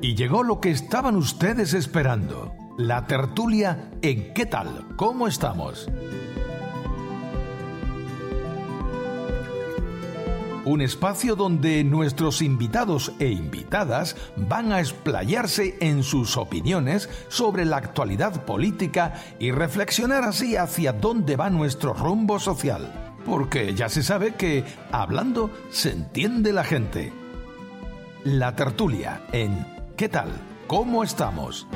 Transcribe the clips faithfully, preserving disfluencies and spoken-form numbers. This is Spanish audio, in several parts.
Y llegó lo que estaban ustedes esperando, la tertulia en ¿Qué tal? ¿Cómo estamos? Un espacio donde nuestros invitados e invitadas van a explayarse en sus opiniones sobre la actualidad política y reflexionar así hacia dónde va nuestro rumbo social. Porque ya se sabe que hablando se entiende la gente. La tertulia en ¿Qué tal? ¿Cómo estamos?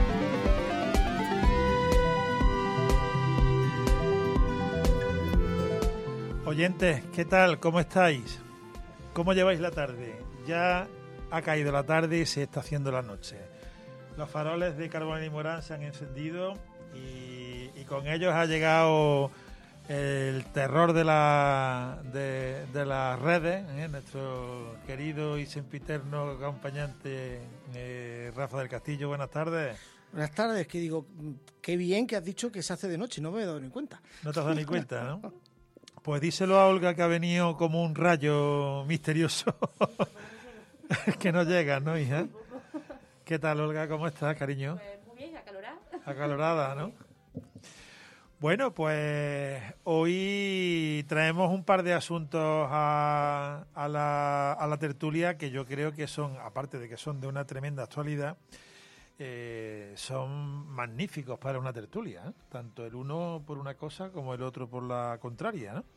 Oyentes, ¿qué tal? ¿Cómo estáis? ¿Cómo lleváis la tarde? Ya ha caído la tarde y se está haciendo la noche. Los faroles de Carbonell y Morán se han encendido y, y con ellos ha llegado el terror de, la, de, de las redes, ¿eh? Nuestro querido y sempiterno acompañante eh, Rafa del Castillo. Buenas tardes. Buenas tardes, que digo, qué bien que has dicho que se hace de noche, no me he dado ni cuenta. No te has dado ni cuenta, ¿no? Pues díselo a Olga, que ha venido como un rayo misterioso que no llega, ¿no, hija? ¿Qué tal, Olga? ¿Cómo estás, cariño? Pues muy bien, acalorada. Acalorada, ¿no? Bueno, pues hoy traemos un par de asuntos a, a, la, a la tertulia que yo creo que son, aparte de que son de una tremenda actualidad, eh, son magníficos para una tertulia, ¿eh? Tanto el uno por una cosa como el otro por la contraria, ¿no?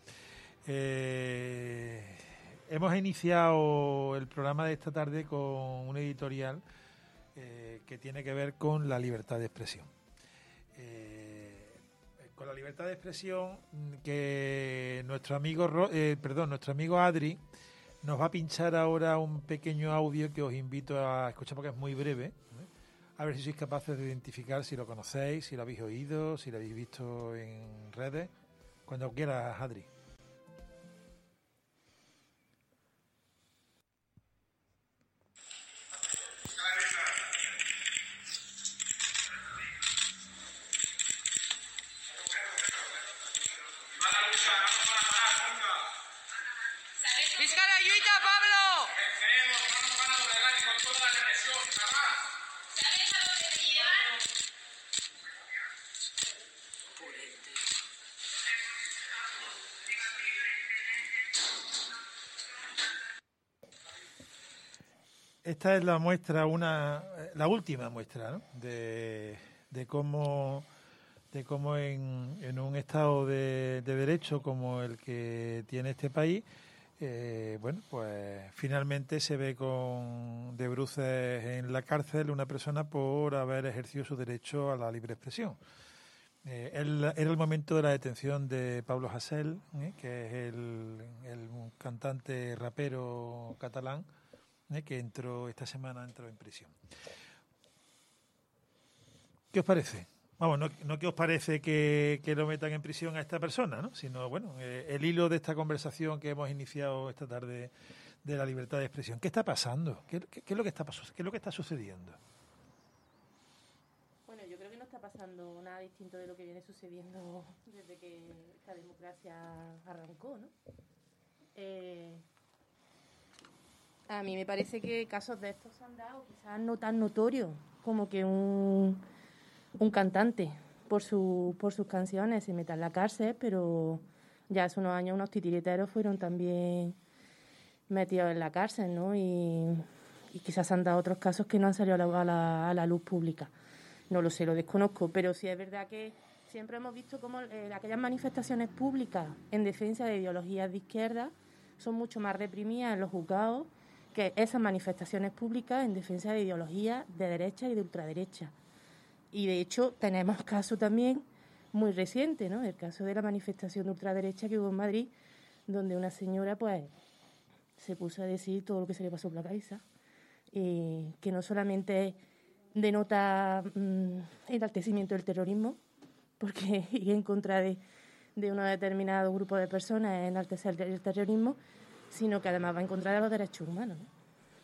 Eh, hemos iniciado el programa de esta tarde con un editorial eh, que tiene que ver con la libertad de expresión. Eh, con la libertad de expresión que nuestro amigo, eh, perdón, nuestro amigo Adri nos va a pinchar ahora un pequeño audio que os invito a escuchar porque es muy breve, ¿eh? A ver si sois capaces de identificar si lo conocéis, si lo habéis oído, si lo habéis visto en redes. Cuando quieras, Adri. ¡Fiscal, ayuda, Pablo! ¿Sabes a dónde te llevan? Esta es la muestra, una, la última muestra, ¿no? de, de cómo, de cómo en, en un estado de, de derecho como el que tiene este país, eh, bueno, pues finalmente se ve con de bruces en la cárcel una persona por haber ejercido su derecho a la libre expresión. Eh, el, era el momento de la detención de Pablo Hasél, ¿eh? que es el, el cantante rapero catalán, ¿eh? que entró esta semana entró en prisión. ¿Qué os parece? Vamos, no, no que os parece que, que lo metan en prisión a esta persona, ¿no? Sino, bueno, eh, el hilo de esta conversación que hemos iniciado esta tarde de la libertad de expresión. ¿Qué está pasando? ¿Qué, qué, qué es lo que está pasando? ¿Qué es lo que está sucediendo? Bueno, yo creo que no está pasando nada distinto de lo que viene sucediendo desde que esta democracia arrancó, ¿no? Eh, a mí me parece que casos de estos se han dado, quizás no tan notorios como que un... un cantante por su por sus canciones se meta en la cárcel, pero ya hace unos años unos titiriteros fueron también metidos en la cárcel, ¿no? Y, y quizás han dado otros casos que no han salido a la, a, la, a la luz pública. No lo sé, lo desconozco, pero sí es verdad que siempre hemos visto cómo eh, aquellas manifestaciones públicas en defensa de ideologías de izquierda son mucho más reprimidas en los juzgados que esas manifestaciones públicas en defensa de ideologías de derecha y de ultraderecha. Y de hecho tenemos caso también muy reciente, ¿no? El caso de la manifestación de ultraderecha que hubo en Madrid, donde una señora pues se puso a decir todo lo que se le pasó por la cabeza, eh, que no solamente denota mmm, enaltecimiento del terrorismo, porque ir en contra de, de un determinado grupo de personas es enaltecer el terrorismo, sino que además va en contra de los derechos humanos, ¿no?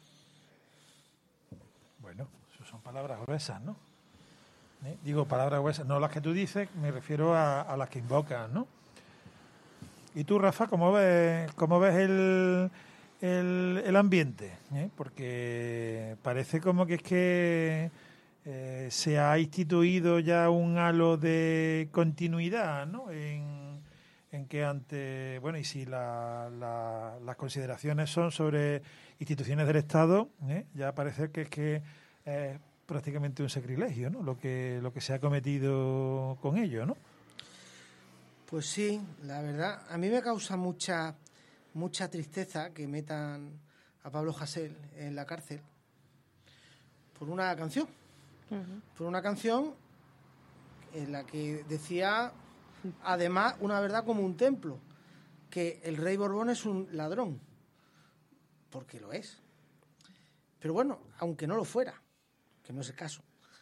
Bueno, eso son palabras gruesas, ¿no? ¿Eh? Digo palabras gruesas, no las que tú dices, me refiero a, a las que invocas, ¿no? ¿Y tú, Rafa, cómo ves, cómo ves el, el, el ambiente, ¿eh? Porque parece como que es que eh, se ha instituido ya un halo de continuidad, ¿no? En, en que ante, bueno, y si la, la, las consideraciones son sobre instituciones del Estado, ¿eh? Ya parece que es que es prácticamente un sacrilegio, ¿no? Lo que, lo que se ha cometido con ello, ¿no? Pues sí, la verdad, a mí me causa mucha mucha tristeza que metan a Pablo Hasél en la cárcel por una canción, uh-huh. por una canción en la que decía, además, una verdad como un templo, que el rey Borbón es un ladrón, porque lo es. Pero bueno, aunque no lo fuera, que no es el caso,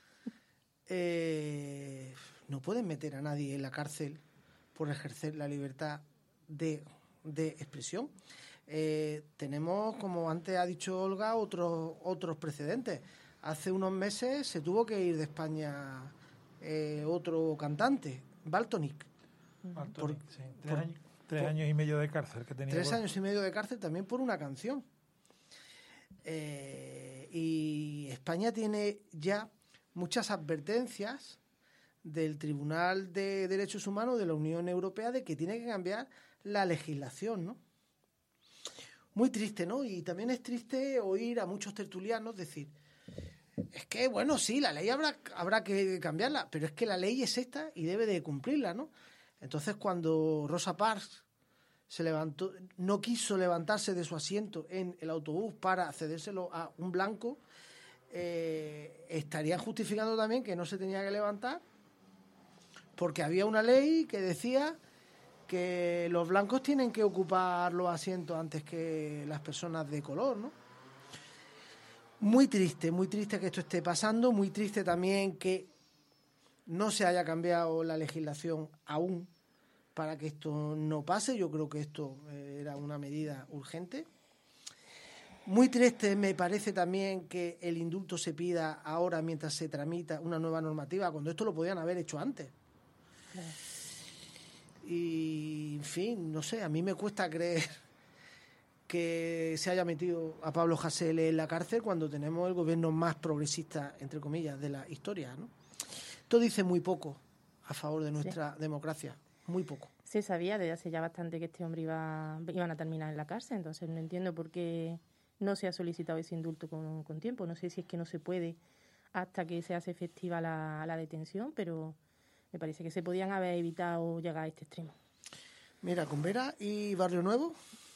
eh, no pueden meter a nadie en la cárcel por ejercer la libertad de, de expresión. Eh, tenemos, como antes ha dicho Olga, otros otros precedentes. Hace unos meses se tuvo que ir de España eh, otro cantante, Valtonyc. Valtonyc, sí. Tres, por, años, tres por, años y medio de cárcel que tenía. Tres por... años y medio de cárcel también por una canción. Eh, y España tiene ya muchas advertencias del Tribunal de Derechos Humanos de la Unión Europea de que tiene que cambiar la legislación, ¿no? Muy triste, ¿no? Y también es triste oír a muchos tertulianos decir, es que, bueno, sí, la ley habrá, habrá que cambiarla, pero es que la ley es esta y debe de cumplirla, ¿no? Entonces, cuando Rosa Parks se levantó, no quiso levantarse de su asiento en el autobús para cedérselo a un blanco, eh, estarían justificando también que no se tenía que levantar porque había una ley que decía que los blancos tienen que ocupar los asientos antes que las personas de color, ¿no? Muy triste, muy triste que esto esté pasando, muy triste también que no se haya cambiado la legislación aún para que esto no pase. Yo creo que esto era una medida urgente. Muy triste me parece también que el indulto se pida ahora mientras se tramita una nueva normativa, cuando esto lo podían haber hecho antes. Claro. Y, en fin, no sé, a mí me cuesta creer que se haya metido a Pablo Hasél en la cárcel cuando tenemos el gobierno más progresista, entre comillas, de la historia, ¿no? Esto dice muy poco a favor de nuestra sí. democracia, muy poco. Se sabía desde hace ya bastante que este hombre iba iban a terminar en la cárcel, entonces no entiendo por qué no se ha solicitado ese indulto con, con tiempo. No sé si es que no se puede hasta que se hace efectiva la, la detención, pero me parece que se podían haber evitado llegar a este extremo. Mira, con Vera y Barrio Nuevo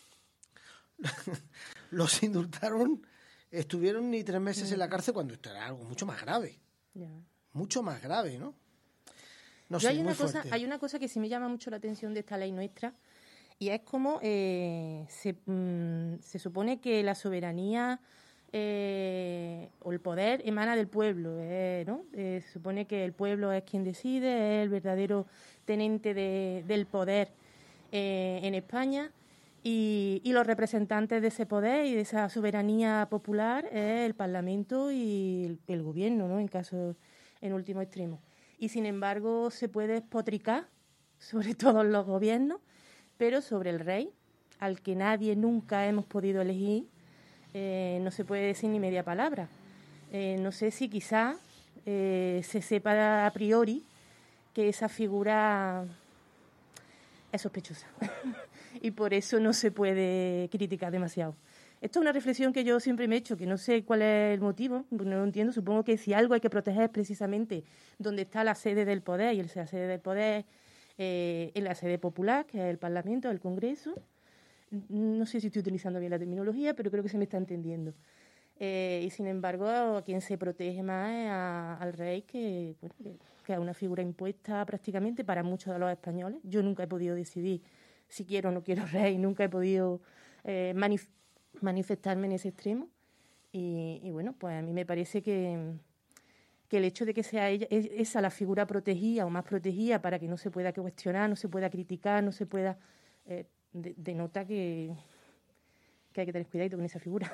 los indultaron, estuvieron ni tres meses mm. en la cárcel cuando esto era algo mucho más grave. Ya. Mucho más grave, ¿no? No Yo sé, hay muy una cosa, fuerte. Hay una cosa que sí me llama mucho la atención de esta ley nuestra, y es como eh, se, mm, se supone que la soberanía eh, o el poder emana del pueblo, eh, ¿no? Eh, se supone que el pueblo es quien decide, es el verdadero tenente de, del poder eh, en España, y, y los representantes de ese poder y de esa soberanía popular es el Parlamento y el, el gobierno, ¿no? En caso, en último extremo. Y sin embargo se puede despotricar sobre todos los gobiernos, pero sobre el rey, al que nadie nunca hemos podido elegir, eh, no se puede decir ni media palabra. Eh, no sé si quizá eh, se sepa a priori que esa figura es sospechosa y por eso no se puede criticar demasiado. Esto es una reflexión que yo siempre me he hecho, que no sé cuál es el motivo, no lo entiendo. Supongo que si algo hay que proteger es precisamente donde está la sede del poder, y la sede del poder eh, en la sede popular, que es el Parlamento, el Congreso. No sé si estoy utilizando bien la terminología, pero creo que se me está entendiendo. Eh, y sin embargo, a quien se protege más es a, al rey, que, bueno, que, que es una figura impuesta prácticamente para muchos de los españoles. Yo nunca he podido decidir si quiero o no quiero rey, nunca he podido eh, manifestar manifestarme en ese extremo y, y bueno, pues a mí me parece que, que el hecho de que sea ella, esa la figura protegida o más protegida para que no se pueda cuestionar, no se pueda criticar, no se pueda eh, de, denota que, que hay que tener cuidado con esa figura.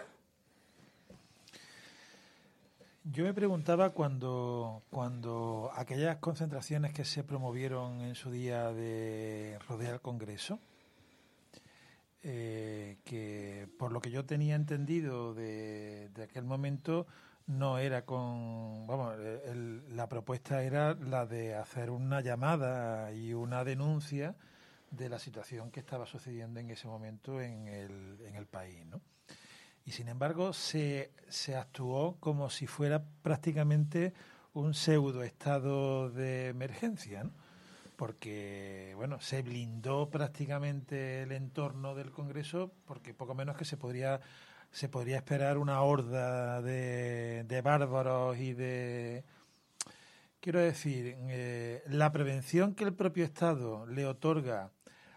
Yo me preguntaba cuando, cuando aquellas concentraciones que se promovieron en su día de rodear el Congreso, eh, que por lo que yo tenía entendido de, de aquel momento, no era con... Vamos, el, la propuesta era la de hacer una llamada y una denuncia de la situación que estaba sucediendo en ese momento en el, en el país, ¿no? Y sin embargo se, se actuó como si fuera prácticamente un pseudo estado de emergencia, ¿no? Porque, bueno, se blindó prácticamente el entorno del Congreso, porque poco menos que se podría se podría esperar una horda de, de bárbaros y de... Quiero decir, eh, la prevención que el propio Estado le otorga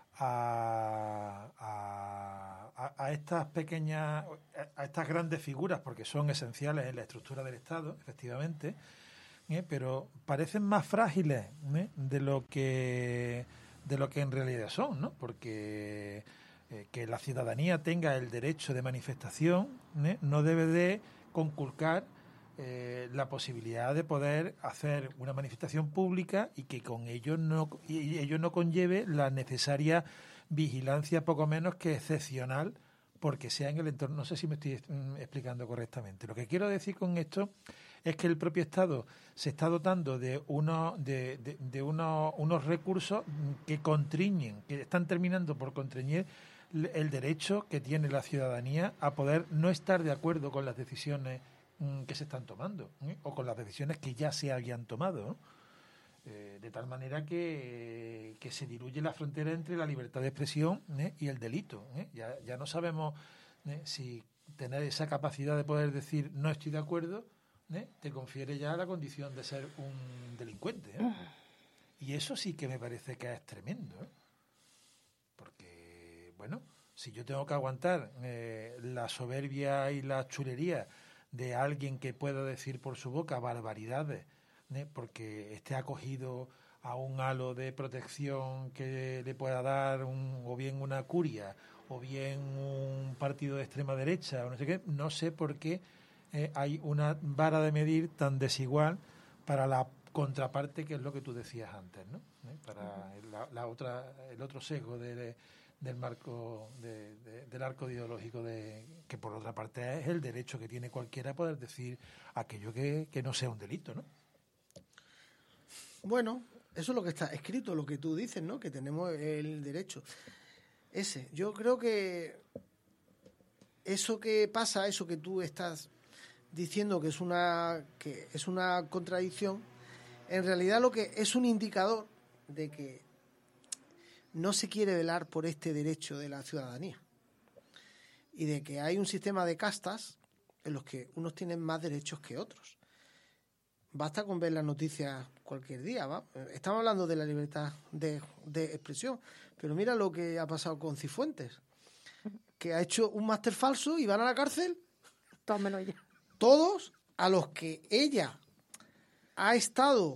a, a, a estas pequeñas, a estas grandes figuras, porque son esenciales en la estructura del Estado, efectivamente, ¿eh? Pero parecen más frágiles, ¿eh? de lo que de lo que en realidad son, ¿no? Porque eh, que la ciudadanía tenga el derecho de manifestación, ¿eh? no debe de conculcar eh, la posibilidad de poder hacer una manifestación pública y que con ello no y ello no conlleve la necesaria vigilancia, poco menos que excepcional, porque sea en el entorno. No sé si me estoy mm, explicando correctamente. Lo que quiero decir con esto es que el propio Estado se está dotando de unos de, de, de unos, unos recursos que contriñen, que están terminando por contriñir el derecho que tiene la ciudadanía a poder no estar de acuerdo con las decisiones mm, que se están tomando, ¿eh? o con las decisiones que ya se habían tomado, ¿no? Eh, de tal manera que, que se diluye la frontera entre la libertad de expresión, ¿eh? y el delito, ¿eh? Ya, ya no sabemos, ¿eh? si tener esa capacidad de poder decir no estoy de acuerdo, ¿eh? te confiere ya la condición de ser un delincuente, ¿eh? Y eso sí que me parece que es tremendo, ¿eh? Porque, bueno, si yo tengo que aguantar eh, la soberbia y la chulería de alguien que pueda decir por su boca barbaridades, ¿eh? porque esté acogido a un halo de protección que le pueda dar un, o bien una curia o bien un partido de extrema derecha o no sé qué, no sé por qué eh, hay una vara de medir tan desigual para la contraparte, que es lo que tú decías antes, ¿no? ¿Eh? Para la, la otra, el otro sesgo de, de, del marco de, de, del arco ideológico, de que por otra parte es el derecho que tiene cualquiera a poder decir aquello que, que no sea un delito, ¿no? Bueno, eso es lo que está escrito, lo que tú dices, ¿no? Que tenemos el derecho ese. Yo creo que eso que pasa, eso que tú estás diciendo que es una que es una contradicción, en realidad lo que es un indicador de que no se quiere velar por este derecho de la ciudadanía y de que hay un sistema de castas en los que unos tienen más derechos que otros. Basta con ver las noticias cualquier día, ¿va? Estamos hablando de la libertad de, de expresión, pero mira lo que ha pasado con Cifuentes, que ha hecho un máster falso y van a la cárcel Tómelo ya. todos a los que ella ha estado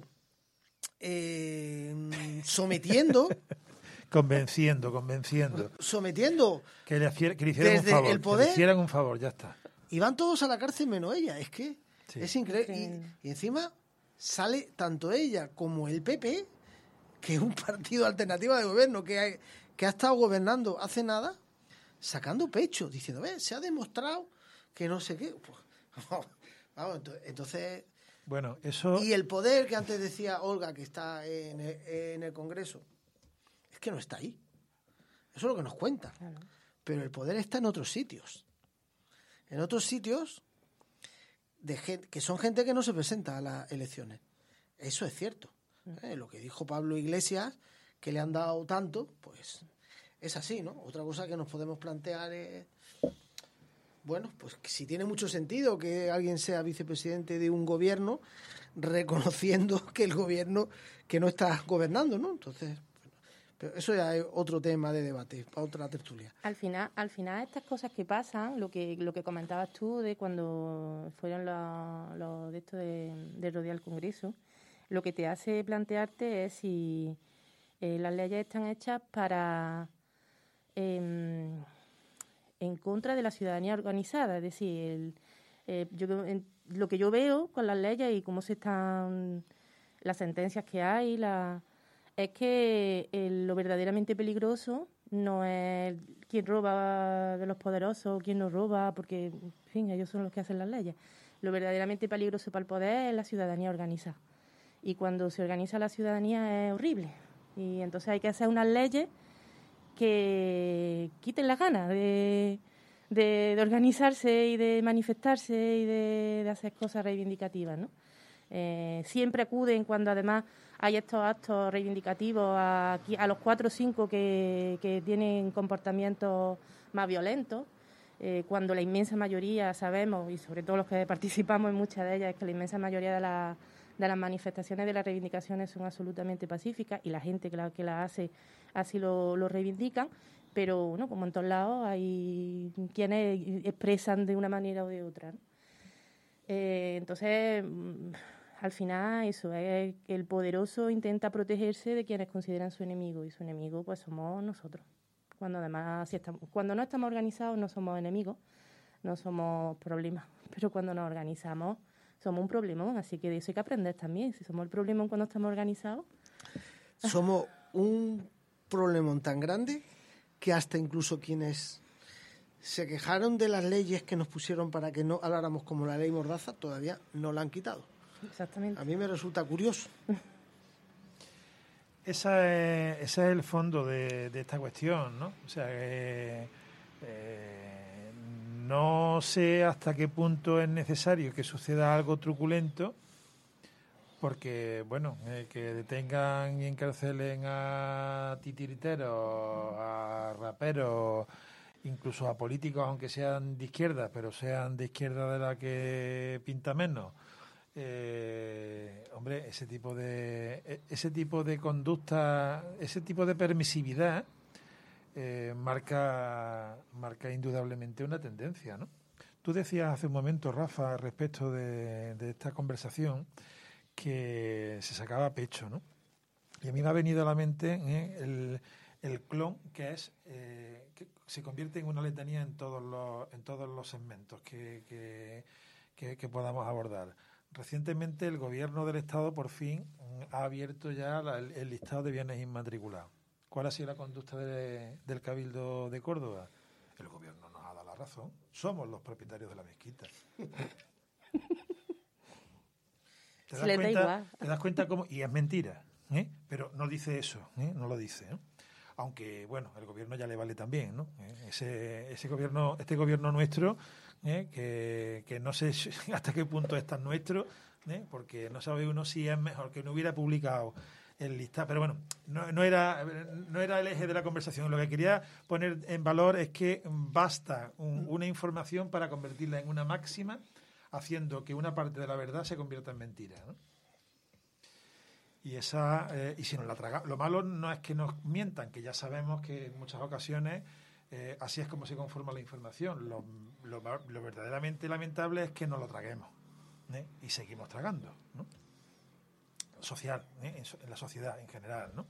eh, sometiendo Convenciendo, convenciendo. sometiendo Que le, que le hicieran un desde favor. el poder, que le hicieran un favor, ya está. y van todos a la cárcel menos ella. Es que Sí. es increíble. Y, y encima sale tanto ella como el P P, que es un partido alternativo de gobierno que ha, que ha estado gobernando hace nada, sacando pecho, diciendo, ve, se ha demostrado que no sé qué. Pues, vamos, entonces... Bueno, eso... Y el poder que antes decía Olga, que está en el, en el Congreso, es que no está ahí. Eso es lo que nos cuenta. Claro. Pero el poder está en otros sitios. En otros sitios de gente, que son gente que no se presenta a las elecciones. Eso es cierto. ¿Eh? Lo que dijo Pablo Iglesias, que le han dado tanto, pues es así, ¿no? Otra cosa que nos podemos plantear es... Bueno, pues si tiene mucho sentido que alguien sea vicepresidente de un gobierno reconociendo que el gobierno que no está gobernando, ¿no? Entonces, bueno, pero eso ya es otro tema de debate, para otra tertulia. Al final, al final estas cosas que pasan, lo que lo que comentabas tú de cuando fueron los, los de esto de, de rodear el Congreso, lo que te hace plantearte es si eh, las leyes están hechas para... Eh, en contra de la ciudadanía organizada, es decir, el, eh, yo, en, lo que yo veo con las leyes y cómo se están las sentencias que hay, la, es que el- lo verdaderamente peligroso no es quién roba de los poderosos, quién no roba, porque, en fin, ellos son los que hacen las leyes. Lo verdaderamente peligroso para el poder es la ciudadanía organizada. Y cuando se organiza la ciudadanía es horrible. Y entonces hay que hacer unas leyes que quiten las ganas de, de, de organizarse y de manifestarse y de, de hacer cosas reivindicativas, ¿no? Eh, siempre acuden cuando además hay estos actos reivindicativos a, a los cuatro o cinco que, que tienen comportamientos más violentos, eh, cuando la inmensa mayoría sabemos, y sobre todo los que participamos en muchas de ellas, es que la inmensa mayoría de, la, de las manifestaciones, de las reivindicaciones son absolutamente pacíficas y la gente que las que la hace así lo, lo reivindican, pero bueno, como en todos lados hay quienes expresan de una manera o de otra, ¿no? Eh, entonces, al final eso es que el poderoso intenta protegerse de quienes consideran su enemigo y su enemigo pues somos nosotros. Cuando además si estamos, cuando no estamos organizados no somos enemigos, no somos problemas, pero cuando nos organizamos somos un problemón, así que de eso hay que aprender también. Si somos el problemón cuando estamos organizados, somos un problemón tan grande que hasta incluso quienes se quejaron de las leyes que nos pusieron para que no habláramos como la ley Mordaza todavía no la han quitado. exactamente. A mí me resulta curioso. Esa es, ese es el fondo de, de esta cuestión, ¿no? O sea, eh, eh, no sé hasta qué punto es necesario que suceda algo truculento, porque, bueno, eh, que detengan y encarcelen a titiriteros, a raperos, incluso a políticos, aunque sean de izquierda, pero sean de izquierda de la que pinta menos. Eh, hombre, ese tipo de ese tipo de conducta, ese tipo de permisividad eh, marca marca indudablemente una tendencia, ¿no? Tú decías hace un momento, Rafa, respecto de, de esta conversación, que se sacaba pecho, ¿no? Y a mí me ha venido a la mente ¿eh? el, el clon, que es eh, que se convierte en una letanía en todos los en todos los segmentos que, que, que, que podamos abordar. Recientemente el gobierno del Estado por fin ha abierto ya la, el, el listado de bienes inmatriculados. ¿Cuál ha sido la conducta de, del Cabildo de Córdoba? El gobierno nos ha dado la razón. Somos los propietarios de la mezquita. ¿Te das, cuenta, ¿Te das cuenta cómo? Y es mentira, ¿eh? Pero no dice eso, ¿eh? No lo dice, ¿eh? Aunque, bueno, el gobierno ya le vale también, ¿no? ¿Eh? Ese, ese gobierno, este gobierno nuestro, ¿eh? que, que no sé hasta qué punto es tan nuestro, ¿eh? Porque no sabe uno si es mejor que no hubiera publicado el listado. Pero bueno, no, no, era, no era el eje de la conversación. Lo que quería poner en valor es que basta un, una información para convertirla en una máxima, haciendo que una parte de la verdad se convierta en mentira, ¿no? Y esa eh, y si nos la traga, lo malo no es que nos mientan, que ya sabemos que en muchas ocasiones eh, así es como se conforma la información. Lo, lo, lo verdaderamente lamentable es que nos lo traguemos, ¿eh? Y seguimos tragando, ¿no? Social, ¿eh? en, so, en la sociedad en general, ¿no?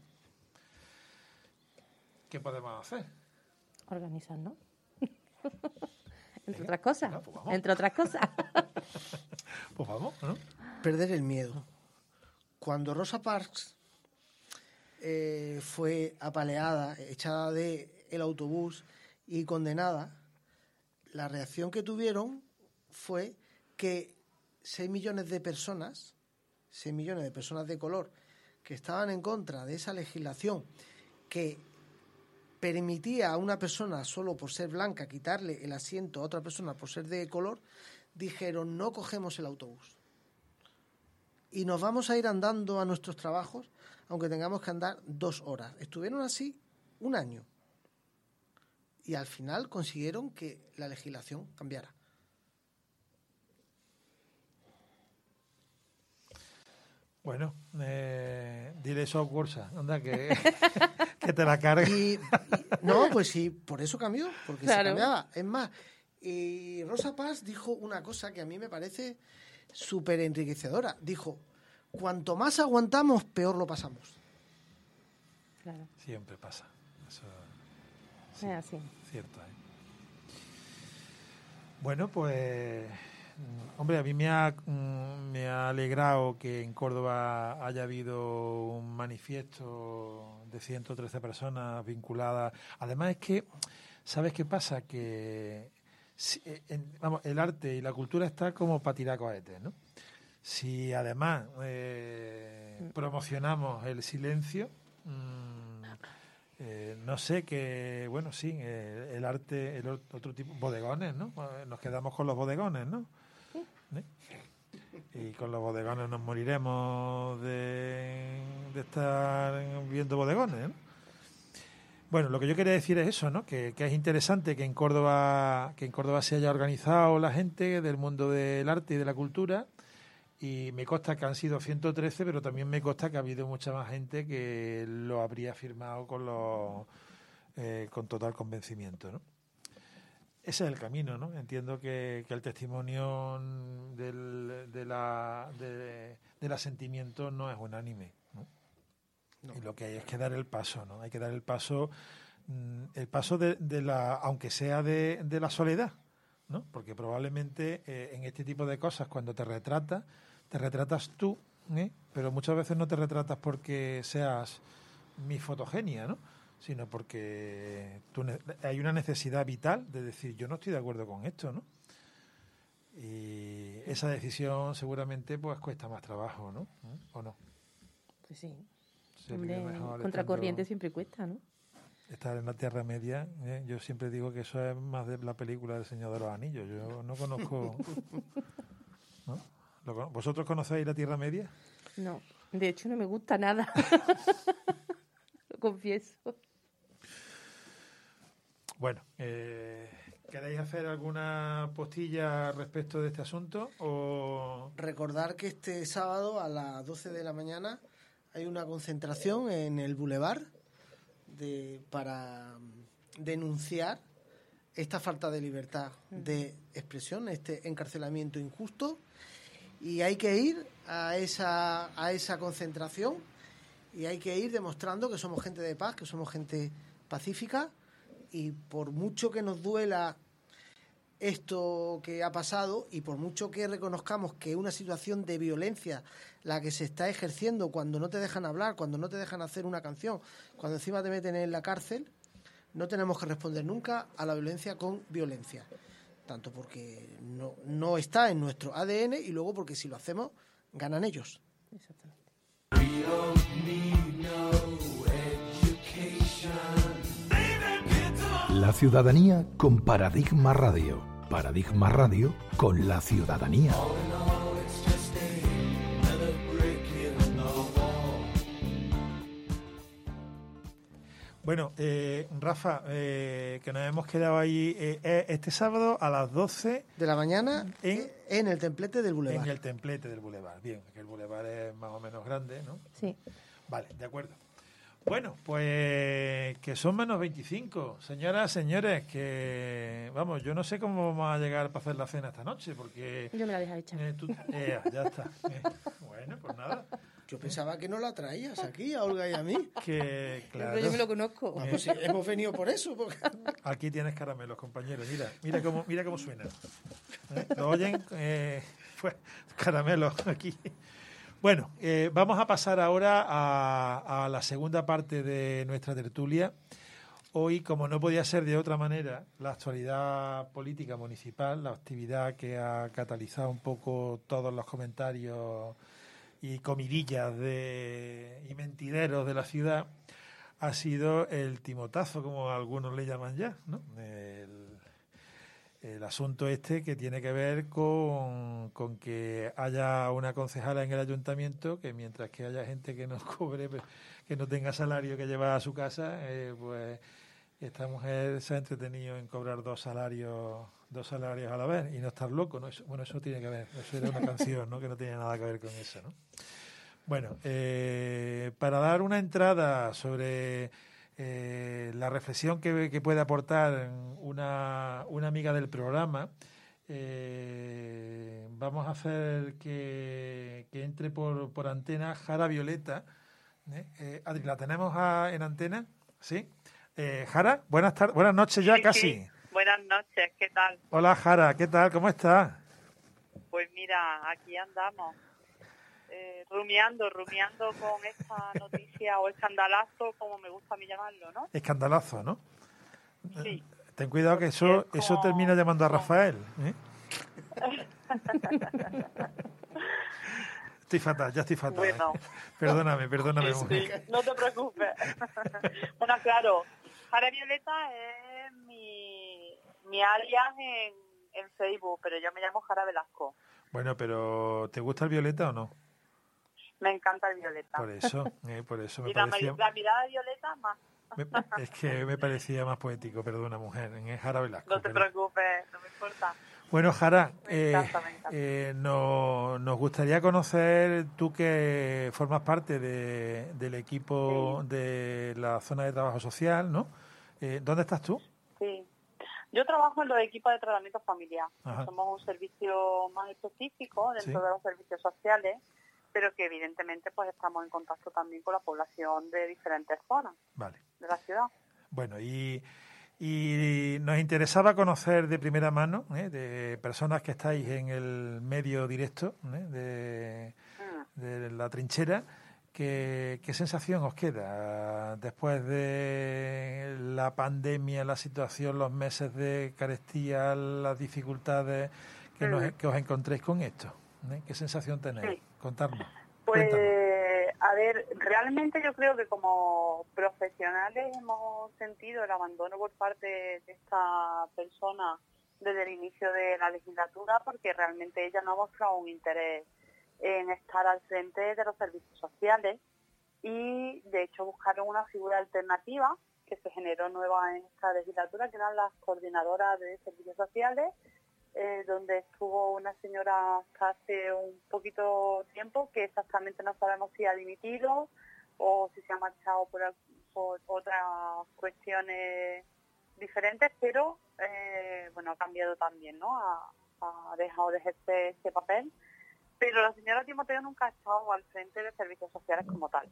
¿Qué podemos hacer? Organizarnos. Entre Venga, otras cosas. Venga, pues vamos. Entre otras cosas. Pues vamos, ¿no? Perder el miedo. Cuando Rosa Parks eh, fue apaleada, echada del autobús y condenada, la reacción que tuvieron fue que seis millones de personas, seis millones de personas de color que estaban en contra de esa legislación que permitía a una persona solo por ser blanca quitarle el asiento a otra persona por ser de color, dijeron no cogemos el autobús. Y nos vamos a ir andando a nuestros trabajos, aunque tengamos que andar dos horas. Estuvieron así un año. Y al final consiguieron que la legislación cambiara. Bueno, eh, dile eso a Cursa, anda, que, que te la cargue. Y, y, no, pues sí, por eso cambió, porque claro. se cambiaba. Es más, y Rosa Paz dijo una cosa que a mí me parece súper enriquecedora. Dijo, cuanto más aguantamos, peor lo pasamos. Claro. Siempre pasa. Eso, sí, es así. Cierto, ¿eh? Bueno, pues, hombre, a mí me ha, me ha alegrado que en Córdoba haya habido un manifiesto de ciento trece personas vinculadas. Además es que, ¿sabes qué pasa? Que si, en, vamos, el arte y la cultura está como para tirar cohetes, ¿no? Si además eh, promocionamos el silencio, mmm, eh, no sé que, bueno, sí, eh, el arte, el otro tipo, bodegones, ¿no? Nos quedamos con los bodegones, ¿no? ¿Eh? Y con los bodegones nos moriremos de, de estar viendo bodegones, ¿no? Bueno, lo que yo quería decir es eso, ¿no? Que, que es interesante que en Córdoba, que en Córdoba se haya organizado la gente del mundo del arte y de la cultura, y me consta que han sido ciento trece, pero también me consta que ha habido mucha más gente que lo habría firmado con los eh, con total convencimiento, ¿no? Ese es el camino, ¿no? Entiendo que, que el testimonio del, de la de, del asentimiento no es unánime, ¿no? No. Y lo que hay es que dar el paso, ¿no? Hay que dar el paso, el paso de, de la, aunque sea de, de la soledad, ¿no? Porque probablemente eh, en este tipo de cosas, cuando te retratas, te retratas tú, ¿eh? Pero muchas veces no te retratas porque seas mi fotogenia, ¿no? Sino porque tú, hay una necesidad vital de decir, yo no estoy de acuerdo con esto, ¿no? Y esa decisión seguramente pues cuesta más trabajo, ¿no? ¿O no? Pues sí. Hombre, contracorriente siempre cuesta, ¿no? Estar en la Tierra Media, ¿eh? Yo siempre digo que eso es más de la película del Señor de los Anillos. Yo no conozco... ¿No? ¿Vosotros conocéis la Tierra Media? No, de hecho no me gusta nada. Lo confieso. Bueno, eh, ¿queréis hacer alguna postilla respecto de este asunto? O... Recordar que este sábado a las doce de la mañana hay una concentración en el Boulevard de, para denunciar esta falta de libertad de expresión, este encarcelamiento injusto, y hay que ir a esa, a esa concentración y hay que ir demostrando que somos gente de paz, que somos gente pacífica, y por mucho que nos duela esto que ha pasado y por mucho que reconozcamos que es una situación de violencia la que se está ejerciendo cuando no te dejan hablar, cuando no te dejan hacer una canción, cuando encima te meten en la cárcel, no tenemos que responder nunca a la violencia con violencia. Tanto porque no, no está en nuestro A D N y luego porque si lo hacemos, ganan ellos. Exactamente. La ciudadanía con Paradigma Radio. Paradigma Radio con la ciudadanía. Bueno, eh, Rafa, eh, que nos hemos quedado ahí eh, este sábado a las doce de la mañana en, en el templete del Boulevard. En el templete del Boulevard. Bien, que el Boulevard es más o menos grande, ¿no? Sí. Vale, de acuerdo. Bueno, pues que son menos veinticinco. Señoras, señores, que vamos, yo no sé cómo vamos a llegar para hacer la cena esta noche, porque... Yo me la dejo hecha. Eh, tú, eh, ya está. Eh, bueno, pues nada. Yo pensaba que no la traías aquí, a Olga y a mí. Que, claro. Pero yo me lo conozco. Ah, pues sí, hemos venido por eso. Porque... Aquí tienes caramelos, compañeros. Mira, mira cómo, mira cómo suena. ¿Eh? ¿Lo oyen? Eh, pues, caramelos aquí. Bueno, eh, vamos a pasar ahora a, a la segunda parte de nuestra tertulia. Hoy, como no podía ser de otra manera, la actualidad política municipal, la actividad que ha catalizado un poco todos los comentarios y comidillas de, y mentideros de la ciudad, ha sido el timotazo, como algunos le llaman ya, ¿no? El, el asunto este que tiene que ver con, con que haya una concejala en el ayuntamiento que mientras que haya gente que no cobre, que no tenga salario que llevar a su casa, eh, pues esta mujer se ha entretenido en cobrar dos salarios dos salarios a la vez y no estar loco, ¿no? Eso, bueno, eso tiene que ver, eso era una canción, ¿no? Que no tiene nada que ver con eso, ¿no? Bueno, eh, para dar una entrada sobre eh, la reflexión que, que puede aportar una, una amiga del programa, eh, vamos a hacer que, que entre por, por antena Jara Violeta. ¿eh? Eh, Adri, ¿la tenemos a, en antena? ¿Sí? Eh, Jara, buenas tardes, buenas noches ya sí, casi. Sí. Buenas noches, ¿qué tal? Hola Jara, ¿qué tal? ¿Cómo estás? Pues mira, aquí andamos, eh, rumiando, rumiando con esta noticia o escandalazo, como me gusta a mí llamarlo, ¿no? Escandalazo, ¿no? Sí. Ten cuidado que eso, Porque es eso como- termina llamando a Rafael. ¿eh? Estoy fatal, ya estoy fatal. Bueno. ¿eh? Perdóname, perdóname, Sí, mujer. no te preocupes. Bueno, claro, Jara Violeta es mi, mi alias en, en Facebook, pero yo me llamo Jara Velasco. Bueno, pero ¿te gusta el violeta o no? Me encanta el Violeta. Por eso, eh, por eso me Y la, parecía... la mirada de Violeta más. me- es que me parecía más poético, perdona, mujer, en Jara Velasco. No te pero- preocupes, no me importa. Bueno, Jara, Me eh, encanta, me encanta. eh, no- nos gustaría conocer, tú que formas parte de- del equipo Sí. de la zona de trabajo social, ¿no? Eh, ¿Dónde estás tú? Sí. Yo trabajo en los equipos de tratamiento familiar. Ajá. Somos un servicio más específico dentro Sí. de los servicios sociales, pero que evidentemente pues estamos en contacto también con la población de diferentes zonas Vale. de la ciudad. Bueno, y, y nos interesaba conocer de primera mano, ¿eh? de personas que estáis en el medio directo, ¿eh? de, Mm. de la trinchera, ¿qué, qué sensación os queda después de la pandemia, la situación, los meses de carestía, las dificultades que, nos- Mm. que os encontréis con esto? ¿eh? ¿Qué sensación tenéis? Sí. Contarnos. Pues, Cuéntanos. a ver, realmente yo creo que como profesionales hemos sentido el abandono por parte de esta persona desde el inicio de la legislatura, porque realmente ella no ha mostrado un interés en estar al frente de los servicios sociales y de hecho buscaron una figura alternativa que se generó nueva en esta legislatura, que eran las coordinadoras de servicios sociales, eh, donde estuvo una señora hasta hace un poquito tiempo que exactamente no sabemos si ha dimitido o si se ha marchado por, por otras cuestiones diferentes, pero eh, bueno, ha cambiado también, ¿no? Ha, ha dejado de ejercer ese papel. Pero la señora Timoteo nunca ha estado al frente de servicios sociales como tal.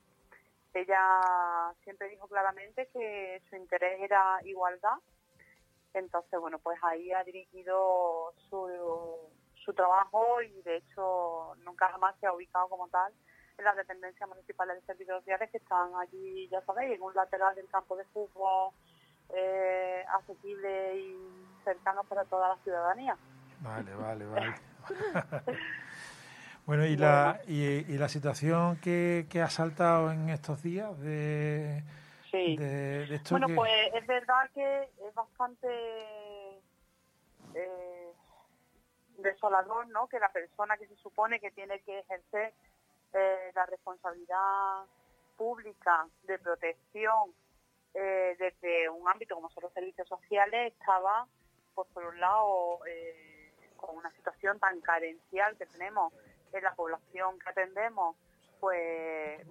Ella siempre dijo claramente que su interés era igualdad. Entonces, bueno, pues ahí ha dirigido su, su trabajo y de hecho nunca jamás se ha ubicado como tal en las dependencias municipales de servicios sociales que están allí, ya sabéis, en un lateral del campo de fútbol eh, asequible y cercano para toda la ciudadanía. Vale, vale, vale. Bueno, y la y, y la situación que, que ha saltado en estos días de, Sí. de, de esto Bueno, que... pues es verdad que es bastante eh, desolador, ¿no? Que la persona que se supone que tiene que ejercer eh, la responsabilidad pública de protección eh, desde un ámbito como son los servicios sociales estaba, pues por un lado, eh, con una situación tan carencial que tenemos en la población que atendemos, pues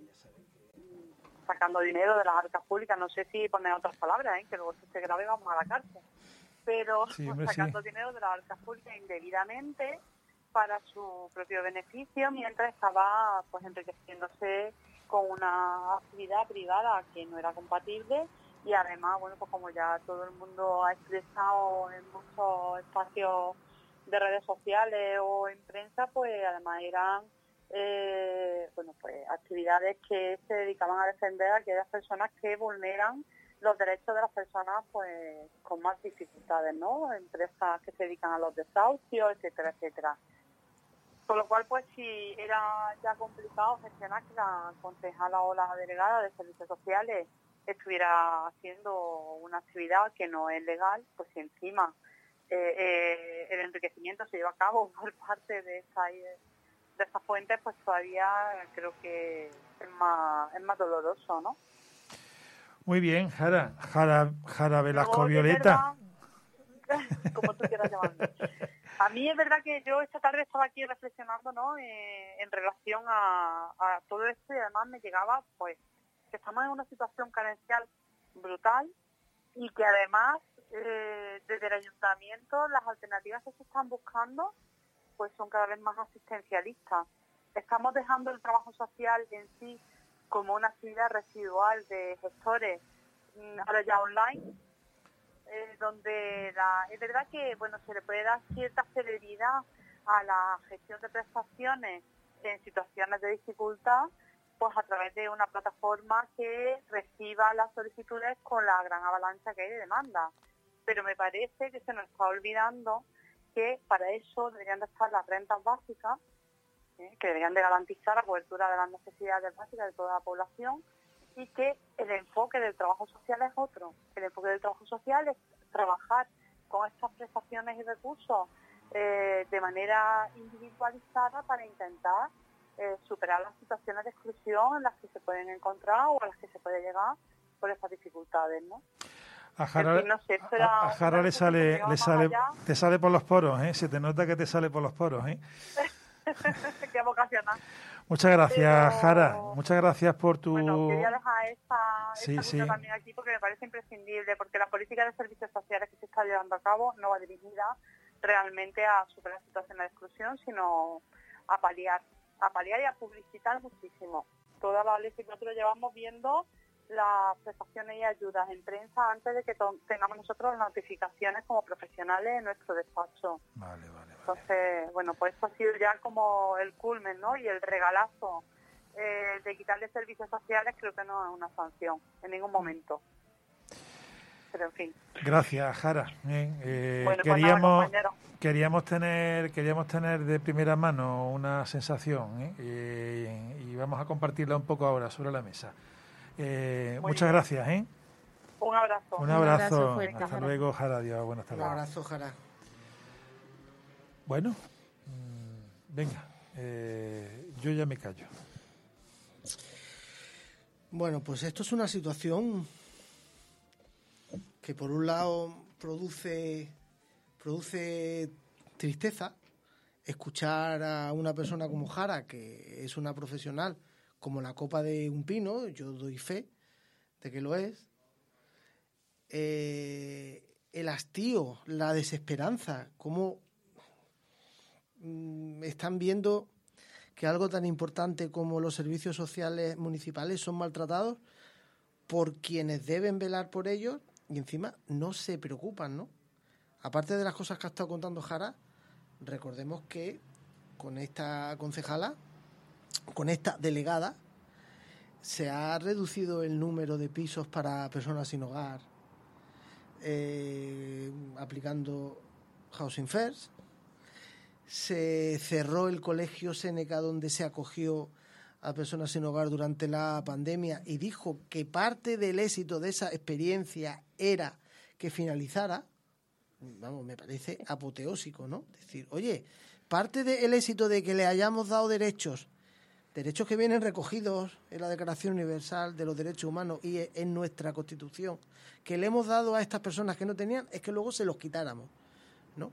sacando dinero de las arcas públicas, no sé si poner otras palabras, ¿eh? Que luego si se grave vamos a la cárcel, pero Sí, hombre, sacando sí. dinero de las arcas públicas indebidamente para su propio beneficio, mientras estaba pues enriqueciéndose con una actividad privada que no era compatible y además, bueno, pues como ya todo el mundo ha expresado en muchos espacios de redes sociales o en prensa, pues además eran eh, bueno, pues actividades que se dedicaban a defender a aquellas personas que vulneran los derechos de las personas pues con más dificultades, ¿no? Empresas que se dedican a los desahucios, etcétera, etcétera. Con lo cual, pues si era ya complicado gestionar que la concejala o la delegada de servicios sociales estuviera haciendo una actividad que no es legal, pues si encima eh, eh, el enriquecimiento se lleva a cabo por parte de esa de estas fuentes, pues todavía creo que es más es más doloroso, ¿no? Muy bien, Jara, Jara, Jara Velasco Luego, es Violeta. verdad, como tú quieras llamarme. A mí es verdad que yo esta tarde estaba aquí reflexionando, ¿no? Eh, en relación a, a todo esto y además me llegaba, pues, que estamos en una situación carencial brutal y que además eh, desde el ayuntamiento las alternativas que se están buscando pues son cada vez más asistencialistas. Estamos dejando el trabajo social en sí como una actividad residual de gestores ahora ya online, eh, donde la, es verdad que bueno se le puede dar cierta celeridad a la gestión de prestaciones en situaciones de dificultad, pues a través de una plataforma que reciba las solicitudes con la gran avalancha que hay de demanda. Pero me parece que se nos está olvidando que para eso deberían de estar las rentas básicas, ¿eh? que deberían de garantizar la cobertura de las necesidades básicas de toda la población, y que el enfoque del trabajo social es otro. El enfoque del trabajo social es trabajar con estas prestaciones y recursos eh, de manera individualizada para intentar eh, superar las situaciones de exclusión en las que se pueden encontrar o a las que se puede llegar por estas dificultades, ¿no? A Jara, en fin, no sé, esto era a, a Jara una le reflexión que sale, lleva le más sale, allá. te sale por los poros, ¿eh? Se te nota que te sale por los poros, ¿eh? Qué vocacional. Muchas gracias, Pero, Jara. Muchas gracias por tu... Bueno, quería dejar esta, Sí, esta sí. punta también aquí porque me parece imprescindible, porque la política de servicios sociales que se está llevando a cabo no va dirigida realmente a superar situaciones de exclusión, sino a paliar, a paliar y a publicitar muchísimo. Toda la legislatura llevamos viendo las prestaciones y ayudas en prensa antes de que to- tengamos nosotros las notificaciones como profesionales en nuestro despacho. Vale, vale, vale. Entonces, bueno, pues esto ha sido ya como el culmen, ¿no? Y el regalazo eh, de quitarle servicios sociales creo que no es una sanción en ningún momento. Pero en fin. Gracias, Jara. Bien, eh, Bueno, pues nada, queríamos, compañero. queríamos tener, queríamos tener de primera mano una sensación, ¿eh? Eh, y vamos a compartirla un poco ahora sobre la mesa. Eh, Muy muchas bien. gracias, ¿eh? Un abrazo. Un Un abrazo. abrazo fuerte, Hasta Jara. luego, Jara. Adiós. Buenas Un tardes. abrazo, Jara. Bueno, mm, venga, eh, yo ya me callo. Bueno, pues esto es una situación que por un lado produce, produce tristeza, escuchar a una persona como Jara, que es una profesional como la copa de un pino, yo doy fe de que lo es, eh, el hastío, la desesperanza, cómo mm, están viendo que algo tan importante como los servicios sociales municipales son maltratados por quienes deben velar por ellos y encima no se preocupan, ¿no? Aparte de las cosas que ha estado contando Jara, recordemos que con esta concejala, con esta delegada, se ha reducido el número de pisos para personas sin hogar, eh, aplicando Housing First. Se cerró el colegio Séneca donde se acogió a personas sin hogar durante la pandemia y dijo que parte del éxito de esa experiencia era que finalizara. Vamos, me parece apoteósico, ¿no? Decir, oye, parte del éxito de que le hayamos dado derechos, derechos que vienen recogidos en la Declaración Universal de los Derechos Humanos y en nuestra Constitución, que le hemos dado a estas personas que no tenían, es que luego se los quitáramos, ¿no?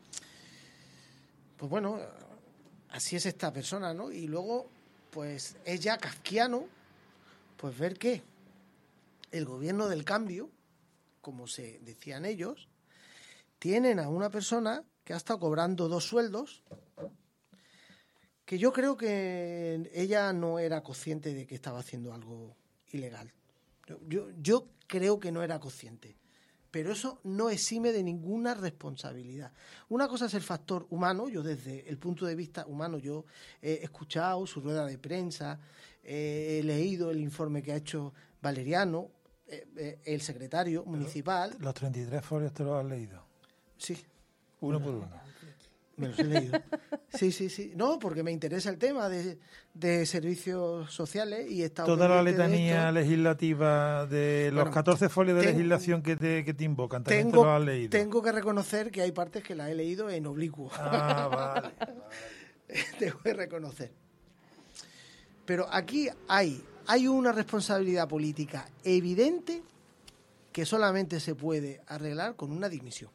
Pues bueno, así es esta persona, ¿no? Y luego, pues es ya kafkiano, pues ver que el gobierno del cambio, como se decían ellos, tienen a una persona que ha estado cobrando dos sueldos, que yo creo que ella no era consciente de que estaba haciendo algo ilegal. Yo, yo, yo creo que no era consciente. Pero eso no exime de ninguna responsabilidad. Una cosa es el factor humano. Yo desde el punto de vista humano, yo he escuchado su rueda de prensa, eh, he leído el informe que ha hecho Valeriano, eh, eh, el secretario municipal. Los treinta y tres folios te los has leído, Sí, uno por uno. me los he leído. Sí, sí, sí. No, porque me interesa el tema de, de servicios sociales y he estado Toda la pendiente de letanía esto. legislativa de los Bueno, catorce folios de ten- legislación que te, que te invocan, también te Tengo, los has leído. tengo que reconocer que hay partes que las he leído en oblicuo. Ah, vale. Tengo que reconocer. Pero aquí hay, hay una responsabilidad política evidente que solamente se puede arreglar con una dimisión.